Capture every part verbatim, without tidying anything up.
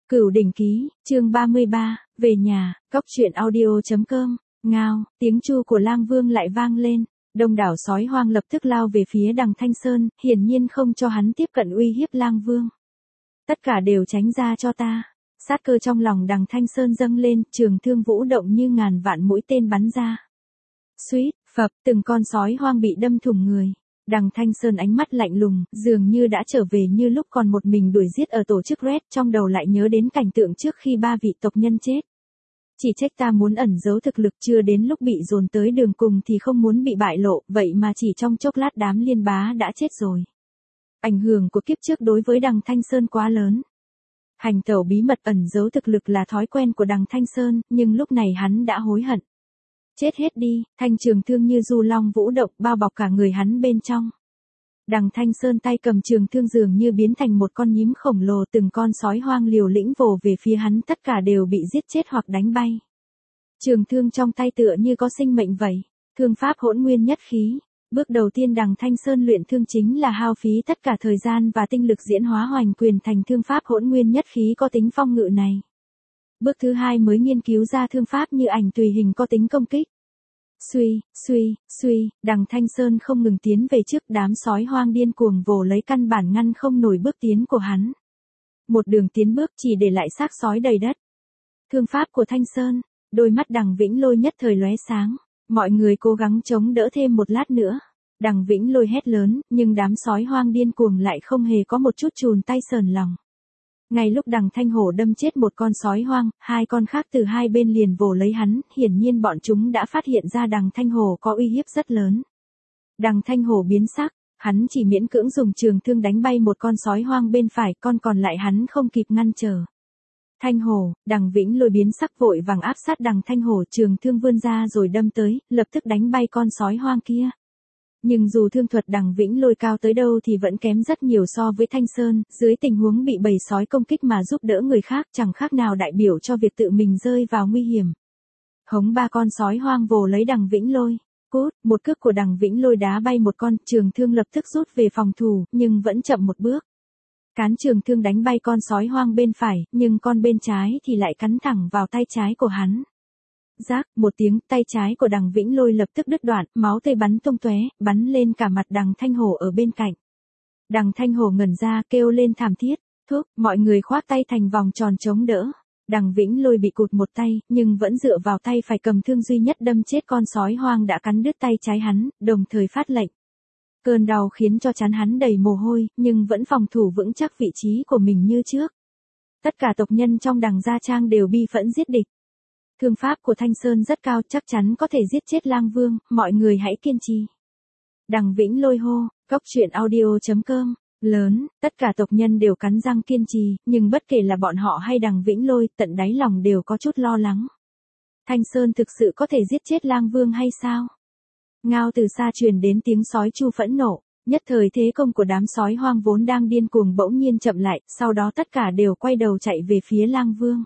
Cửu Đỉnh Ký, chương ba mươi ba, về nhà, cóc truyện audio.com, ngao, tiếng chu của Lang Vương lại vang lên, đông đảo sói hoang lập tức lao về phía Đằng Thanh Sơn, hiển nhiên không cho hắn tiếp cận uy hiếp Lang Vương. Tất cả đều tránh ra cho ta. Sát cơ trong lòng Đằng Thanh Sơn dâng lên, trường thương vũ động như ngàn vạn mũi tên bắn ra. Suýt, phập, từng con sói hoang bị đâm thủng người. Đằng Thanh Sơn ánh mắt lạnh lùng, dường như đã trở về như lúc còn một mình đuổi giết ở tổ chức Red, trong đầu lại nhớ đến cảnh tượng trước khi ba vị tộc nhân chết. Chỉ trách ta muốn ẩn giấu thực lực, chưa đến lúc bị dồn tới đường cùng thì không muốn bị bại lộ, vậy mà chỉ trong chốc lát đám liên bá đã chết rồi. Ảnh hưởng của kiếp trước đối với Đằng Thanh Sơn quá lớn. Hành tẩu bí mật ẩn giấu thực lực là thói quen của Đằng Thanh Sơn, nhưng lúc này hắn đã hối hận. Chết hết đi, thanh trường thương như du long vũ động bao bọc cả người hắn bên trong. Đằng Thanh Sơn tay cầm trường thương dường như biến thành một con nhím khổng lồ, từng con sói hoang liều lĩnh vồ về phía hắn, tất cả đều bị giết chết hoặc đánh bay. Trường thương trong tay tựa như có sinh mệnh vậy, thương pháp hỗn nguyên nhất khí. Bước đầu tiên Đằng Thanh Sơn luyện thương chính là hao phí tất cả thời gian và tinh lực diễn hóa hoành quyền thành thương pháp hỗn nguyên nhất khí có tính phong ngự này. Bước thứ hai mới nghiên cứu ra thương pháp như ảnh tùy hình có tính công kích. Suy, suy, suy, Đằng Thanh Sơn không ngừng tiến về trước, đám sói hoang điên cuồng vồ lấy, căn bản ngăn không nổi bước tiến của hắn. Một đường tiến bước chỉ để lại xác sói đầy đất. Thương pháp của Thanh Sơn, đôi mắt Đằng Vĩnh Lôi nhất thời lóe sáng, mọi người cố gắng chống đỡ thêm một lát nữa. Đằng Vĩnh Lôi hét lớn, nhưng đám sói hoang điên cuồng lại không hề có một chút chùn tay sờn lòng. Ngay lúc Đằng Thanh Hổ đâm chết một con sói hoang, hai con khác từ hai bên liền vồ lấy hắn, hiển nhiên bọn chúng đã phát hiện ra Đằng Thanh Hổ có uy hiếp rất lớn. Đằng Thanh Hổ biến sắc, hắn chỉ miễn cưỡng dùng trường thương đánh bay một con sói hoang bên phải, con còn lại hắn không kịp ngăn trở. Thanh Hổ, Đằng Vĩnh Lôi biến sắc vội vàng áp sát Đằng Thanh Hổ, trường thương vươn ra rồi đâm tới, lập tức đánh bay con sói hoang kia. Nhưng dù thương thuật Đằng Vĩnh Lôi cao tới đâu thì vẫn kém rất nhiều so với Thanh Sơn, dưới tình huống bị bầy sói công kích mà giúp đỡ người khác chẳng khác nào đại biểu cho việc tự mình rơi vào nguy hiểm. Hống ba con sói hoang vồ lấy Đằng Vĩnh Lôi, cút, một cước của Đằng Vĩnh Lôi đá bay một con, trường thương lập tức rút về phòng thủ, nhưng vẫn chậm một bước. Cán trường thương đánh bay con sói hoang bên phải, nhưng con bên trái thì lại cắn thẳng vào tay trái của hắn. Rác, một tiếng, tay trái của Đằng Vĩnh Lôi lập tức đứt đoạn, máu tươi bắn tung tóe, bắn lên cả mặt Đằng Thanh Hổ ở bên cạnh. Đằng Thanh Hổ ngẩn ra, kêu lên thảm thiết, thuốc, mọi người khoác tay thành vòng tròn chống đỡ. Đằng Vĩnh Lôi bị cụt một tay, nhưng vẫn dựa vào tay phải cầm thương duy nhất đâm chết con sói hoang đã cắn đứt tay trái hắn, đồng thời phát lệnh. Cơn đau khiến cho trán hắn đầy mồ hôi, nhưng vẫn phòng thủ vững chắc vị trí của mình như trước. Tất cả tộc nhân trong Đằng Gia Trang đều bi phẫn giết địch. Thương pháp của Thanh Sơn rất cao, chắc chắn có thể giết chết Lang Vương, mọi người hãy kiên trì. Đằng Vĩnh Lôi hô, cóc truyện audio.com, lớn, tất cả tộc nhân đều cắn răng kiên trì, nhưng bất kể là bọn họ hay Đằng Vĩnh Lôi, tận đáy lòng đều có chút lo lắng. Thanh Sơn thực sự có thể giết chết Lang Vương hay sao? Ngao từ xa truyền đến tiếng sói chu phẫn nộ, nhất thời thế công của đám sói hoang vốn đang điên cuồng bỗng nhiên chậm lại, sau đó tất cả đều quay đầu chạy về phía Lang Vương.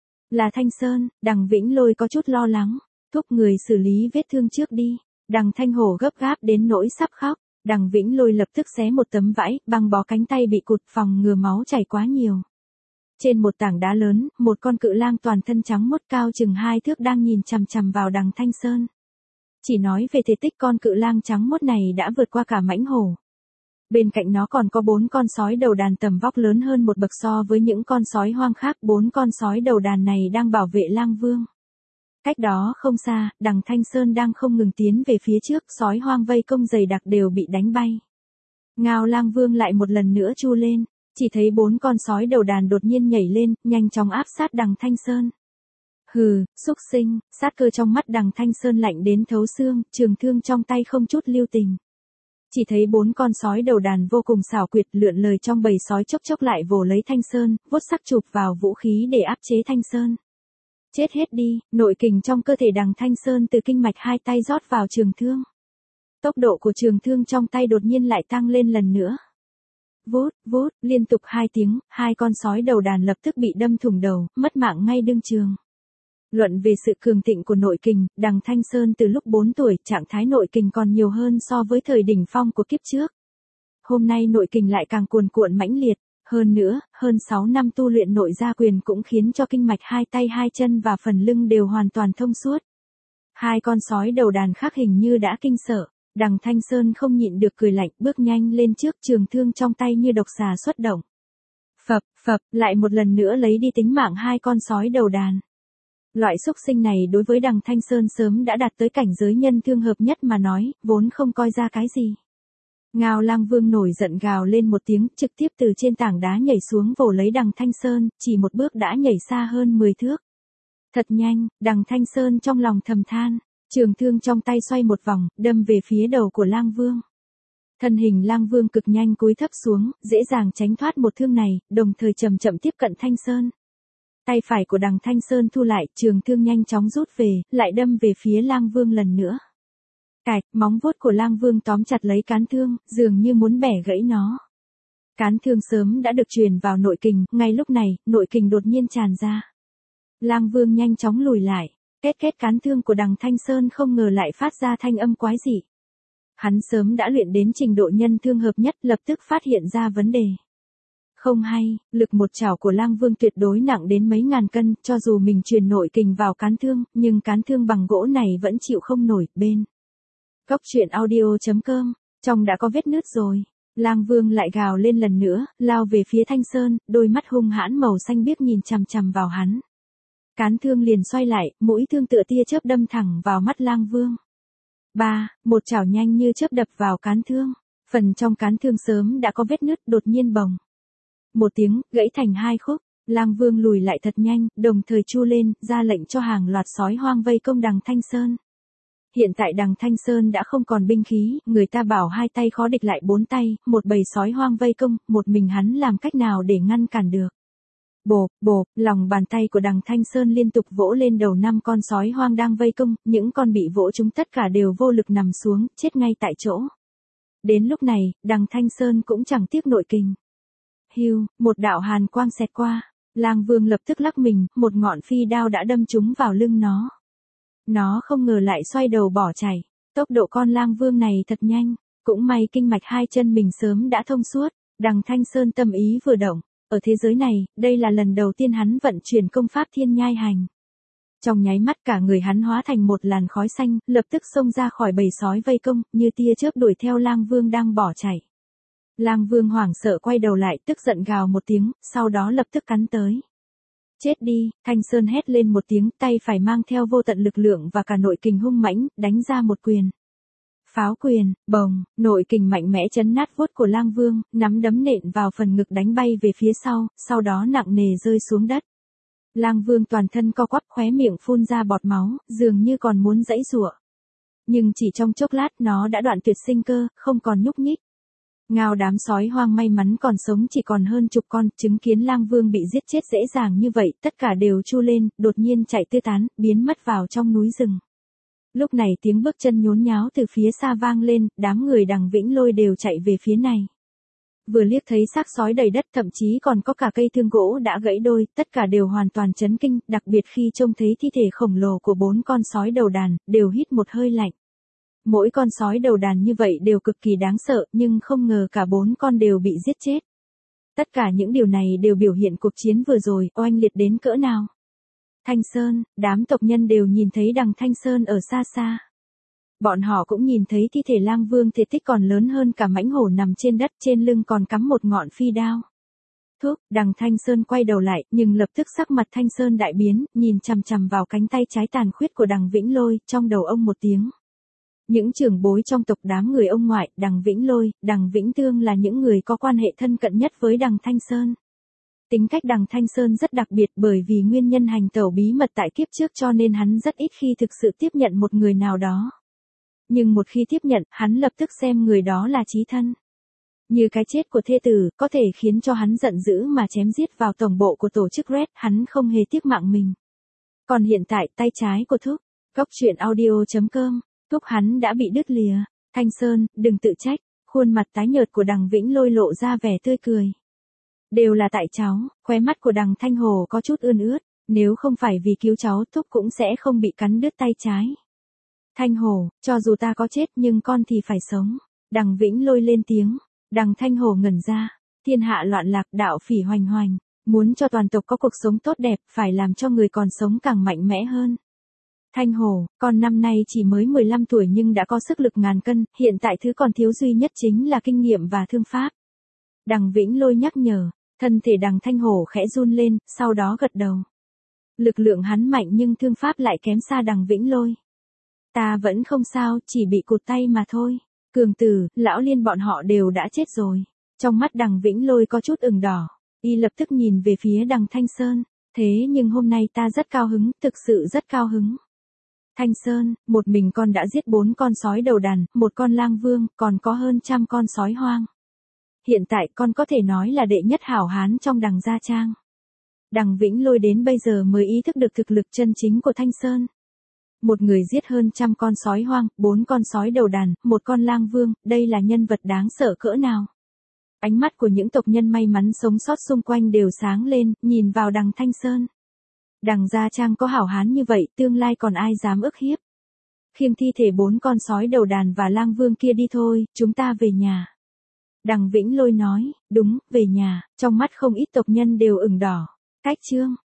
Là Thanh Sơn, Đằng Vĩnh Lôi có chút lo lắng, thúc người xử lý vết thương trước đi. Đằng Thanh Hổ gấp gáp đến nỗi sắp khóc, Đằng Vĩnh Lôi lập tức xé một tấm vải, băng bó cánh tay bị cụt, phòng ngừa máu chảy quá nhiều. Trên một tảng đá lớn, một con cự lang toàn thân trắng muốt cao chừng hai thước đang nhìn chằm chằm vào Đằng Thanh Sơn. Chỉ nói về thể tích, con cự lang trắng muốt này đã vượt qua cả mãnh hổ. Bên cạnh nó còn có bốn con sói đầu đàn tầm vóc lớn hơn một bậc so với những con sói hoang khác, bốn con sói đầu đàn này đang bảo vệ Lang Vương. Cách đó không xa, Đằng Thanh Sơn đang không ngừng tiến về phía trước, sói hoang vây công dày đặc đều bị đánh bay. Ngao Lang Vương lại một lần nữa chu lên, chỉ thấy bốn con sói đầu đàn đột nhiên nhảy lên, nhanh chóng áp sát Đằng Thanh Sơn. Hừ, xúc sinh, sát cơ trong mắt Đằng Thanh Sơn lạnh đến thấu xương, trường thương trong tay không chút lưu tình. Chỉ thấy bốn con sói đầu đàn vô cùng xảo quyệt, lượn lờ trong bầy sói chốc chốc lại vồ lấy Thanh Sơn, vuốt sắc chụp vào vũ khí để áp chế Thanh Sơn. Chết hết đi, nội kình trong cơ thể Đằng Thanh Sơn từ kinh mạch hai tay rót vào trường thương. Tốc độ của trường thương trong tay đột nhiên lại tăng lên lần nữa. Vút, vút, liên tục hai tiếng, hai con sói đầu đàn lập tức bị đâm thủng đầu, mất mạng ngay đương trường. Luận về sự cường thịnh của nội kình, Đằng Thanh Sơn từ lúc bốn tuổi, trạng thái nội kình còn nhiều hơn so với thời đỉnh phong của kiếp trước. Hôm nay nội kình lại càng cuồn cuộn mãnh liệt, Hơn nữa, hơn sáu năm tu luyện nội gia quyền cũng khiến cho kinh mạch hai tay hai chân và phần lưng đều hoàn toàn thông suốt. Hai con sói đầu đàn khác hình như đã kinh sợ, Đằng Thanh Sơn không nhịn được cười lạnh, bước nhanh lên trước, trường thương trong tay như độc xà xuất động. Phập, phập, lại một lần nữa lấy đi tính mạng hai con sói đầu đàn. Loại xúc sinh này đối với Đằng Thanh Sơn sớm đã đạt tới cảnh giới nhân thương hợp nhất mà nói, vốn không coi ra cái gì. Ngao Lang Vương nổi giận gào lên một tiếng, trực tiếp từ trên tảng đá nhảy xuống vồ lấy Đằng Thanh Sơn, chỉ một bước đã nhảy xa hơn mười thước. Thật nhanh, Đằng Thanh Sơn trong lòng thầm than, trường thương trong tay xoay một vòng, đâm về phía đầu của Lang Vương. Thân hình Lang Vương cực nhanh cúi thấp xuống, dễ dàng tránh thoát một thương này, đồng thời chậm chậm tiếp cận Thanh Sơn. Tay phải của Đằng Thanh Sơn thu lại, trường thương nhanh chóng rút về, lại đâm về phía Lang Vương lần nữa. Cạch, móng vuốt của Lang Vương tóm chặt lấy cán thương, dường như muốn bẻ gãy nó. Cán thương sớm đã được truyền vào nội kình, ngay lúc này, nội kình đột nhiên tràn ra. Lang Vương nhanh chóng lùi lại, kết kết cán thương của Đằng Thanh Sơn không ngờ lại phát ra thanh âm quái dị. Hắn sớm đã luyện đến trình độ nhân thương hợp nhất, lập tức phát hiện ra vấn đề. Không hay, lực một chảo của Lang Vương tuyệt đối nặng đến mấy ngàn cân, cho dù mình truyền nội kình vào cán thương, nhưng cán thương bằng gỗ này vẫn chịu không nổi, bên. Cốc truyện audio chấm com, trong đã có vết nứt rồi. Lang Vương lại gào lên lần nữa, lao về phía Thanh Sơn, đôi mắt hung hãn màu xanh biếc nhìn chằm chằm vào hắn. Cán thương liền xoay lại, mũi thương tựa tia chớp đâm thẳng vào mắt Lang Vương. Ba, một chảo nhanh như chớp đập vào cán thương. Phần trong cán thương sớm đã có vết nứt, đột nhiên bồng. Một tiếng, gãy thành hai khúc. Lang Vương lùi lại thật nhanh, đồng thời chu lên, ra lệnh cho hàng loạt sói hoang vây công Đằng Thanh Sơn. Hiện tại Đằng Thanh Sơn đã không còn binh khí, người ta bảo hai tay khó địch lại bốn tay, một bầy sói hoang vây công, một mình hắn làm cách nào để ngăn cản được. Bộp, bộp, lòng bàn tay của Đằng Thanh Sơn liên tục vỗ lên đầu năm con sói hoang đang vây công, những con bị vỗ chúng tất cả đều vô lực nằm xuống, chết ngay tại chỗ. Đến lúc này, Đằng Thanh Sơn cũng chẳng tiếc nội kình. Hiu, một đạo hàn quang xẹt qua, Lang Vương lập tức lắc mình, một ngọn phi đao đã đâm trúng vào lưng nó. Nó không ngờ lại xoay đầu bỏ chạy, tốc độ con Lang Vương này thật nhanh, cũng may kinh mạch hai chân mình sớm đã thông suốt, Đằng Thanh Sơn tâm ý vừa động. Ở thế giới này, đây là lần đầu tiên hắn vận chuyển công pháp Thiên Nhai Hành. Trong nháy mắt cả người hắn hóa thành một làn khói xanh, lập tức xông ra khỏi bầy sói vây công, như tia chớp đuổi theo Lang Vương đang bỏ chạy. Lang Vương hoảng sợ quay đầu lại, tức giận gào một tiếng, sau đó lập tức cắn tới. Chết đi, Thanh Sơn hét lên một tiếng, tay phải mang theo vô tận lực lượng và cả nội kình hung mãnh, đánh ra một quyền. Pháo quyền, bồng, nội kình mạnh mẽ chấn nát vuốt của Lang Vương, nắm đấm nện vào phần ngực đánh bay về phía sau, sau đó nặng nề rơi xuống đất. Lang Vương toàn thân co quắp, khóe miệng phun ra bọt máu, dường như còn muốn giãy giụa. Nhưng chỉ trong chốc lát nó đã đoạn tuyệt sinh cơ, không còn nhúc nhích. Ngao đám sói hoang may mắn còn sống chỉ còn hơn chục con, chứng kiến Lang Vương bị giết chết dễ dàng như vậy, tất cả đều chu lên, đột nhiên chạy tứ tán, biến mất vào trong núi rừng. Lúc này tiếng bước chân nhốn nháo từ phía xa vang lên, đám người Đằng Vĩnh Lôi đều chạy về phía này. Vừa liếc thấy xác sói đầy đất, thậm chí còn có cả cây thương gỗ đã gãy đôi, tất cả đều hoàn toàn chấn kinh, đặc biệt khi trông thấy thi thể khổng lồ của bốn con sói đầu đàn, đều hít một hơi lạnh. Mỗi con sói đầu đàn như vậy đều cực kỳ đáng sợ, nhưng không ngờ cả bốn con đều bị giết chết. Tất cả những điều này đều biểu hiện cuộc chiến vừa rồi, oanh liệt đến cỡ nào. Thanh Sơn, đám tộc nhân đều nhìn thấy Đằng Thanh Sơn ở xa xa. Bọn họ cũng nhìn thấy thi thể Lang Vương thể tích còn lớn hơn cả mãnh hổ nằm trên đất, trên lưng còn cắm một ngọn phi đao. Thúc, Đằng Thanh Sơn quay đầu lại, nhưng lập tức sắc mặt Thanh Sơn đại biến, nhìn chằm chằm vào cánh tay trái tàn khuyết của Đằng Vĩnh Lôi, trong đầu ông một tiếng. Những trưởng bối trong tộc đám người ông ngoại, Đằng Vĩnh Lôi, Đằng Vĩnh Tương là những người có quan hệ thân cận nhất với Đằng Thanh Sơn. Tính cách Đằng Thanh Sơn rất đặc biệt bởi vì nguyên nhân hành tẩu bí mật tại kiếp trước cho nên hắn rất ít khi thực sự tiếp nhận một người nào đó. Nhưng một khi tiếp nhận, hắn lập tức xem người đó là chí thân. Như cái chết của thê tử, có thể khiến cho hắn giận dữ mà chém giết vào tổng bộ của tổ chức Red, hắn không hề tiếc mạng mình. Còn hiện tại, tay trái của Thúc, cốc truyện audio chấm com, Thúc hắn đã bị đứt lìa. Thanh Sơn, đừng tự trách, khuôn mặt tái nhợt của Đằng Vĩnh Lôi lộ ra vẻ tươi cười. Đều là tại cháu, khóe mắt của Đằng Thanh Hồ có chút ươn ướt, nếu không phải vì cứu cháu Thúc cũng sẽ không bị cắn đứt tay trái. Thanh Hồ, cho dù ta có chết nhưng con thì phải sống. Đằng Vĩnh Lôi lên tiếng, Đằng Thanh Hồ ngẩn ra, Thiên hạ loạn lạc, đạo phỉ hoành hoành, muốn cho toàn tộc có cuộc sống tốt đẹp, phải làm cho người còn sống càng mạnh mẽ hơn. Thanh Hổ, con năm nay chỉ mới mười lăm tuổi nhưng đã có sức lực ngàn cân, hiện tại thứ còn thiếu duy nhất chính là kinh nghiệm và thương pháp. Đằng Vĩnh Lôi nhắc nhở, thân thể Đằng Thanh Hổ khẽ run lên, sau đó gật đầu. Lực lượng hắn mạnh nhưng thương pháp lại kém xa Đằng Vĩnh Lôi. Ta vẫn không sao, chỉ bị cụt tay mà thôi. Cường Tử, Lão Liên bọn họ đều đã chết rồi. Trong mắt Đằng Vĩnh Lôi có chút ửng đỏ, y lập tức nhìn về phía Đằng Thanh Sơn, thế nhưng hôm nay ta rất cao hứng, thực sự rất cao hứng. Thanh Sơn, một mình con đã giết bốn con sói đầu đàn, một con lang vương, còn có hơn trăm con sói hoang. Hiện tại con có thể nói là đệ nhất hảo hán trong Đằng gia trang. Đằng Vĩnh Lôi đến bây giờ mới ý thức được thực lực chân chính của Thanh Sơn. Một người giết hơn trăm con sói hoang, bốn con sói đầu đàn, một con lang vương, đây là nhân vật đáng sợ cỡ nào. Ánh mắt của những tộc nhân may mắn sống sót xung quanh đều sáng lên, nhìn vào Đằng Thanh Sơn. Đằng gia trang có hảo hán như vậy, tương lai còn ai dám ức hiếp. Khiêng thi thể bốn con sói đầu đàn và lang vương kia đi thôi, chúng ta về nhà. Đằng Vĩnh Lôi nói, đúng, về nhà, trong mắt không ít tộc nhân đều ửng đỏ. Cách chương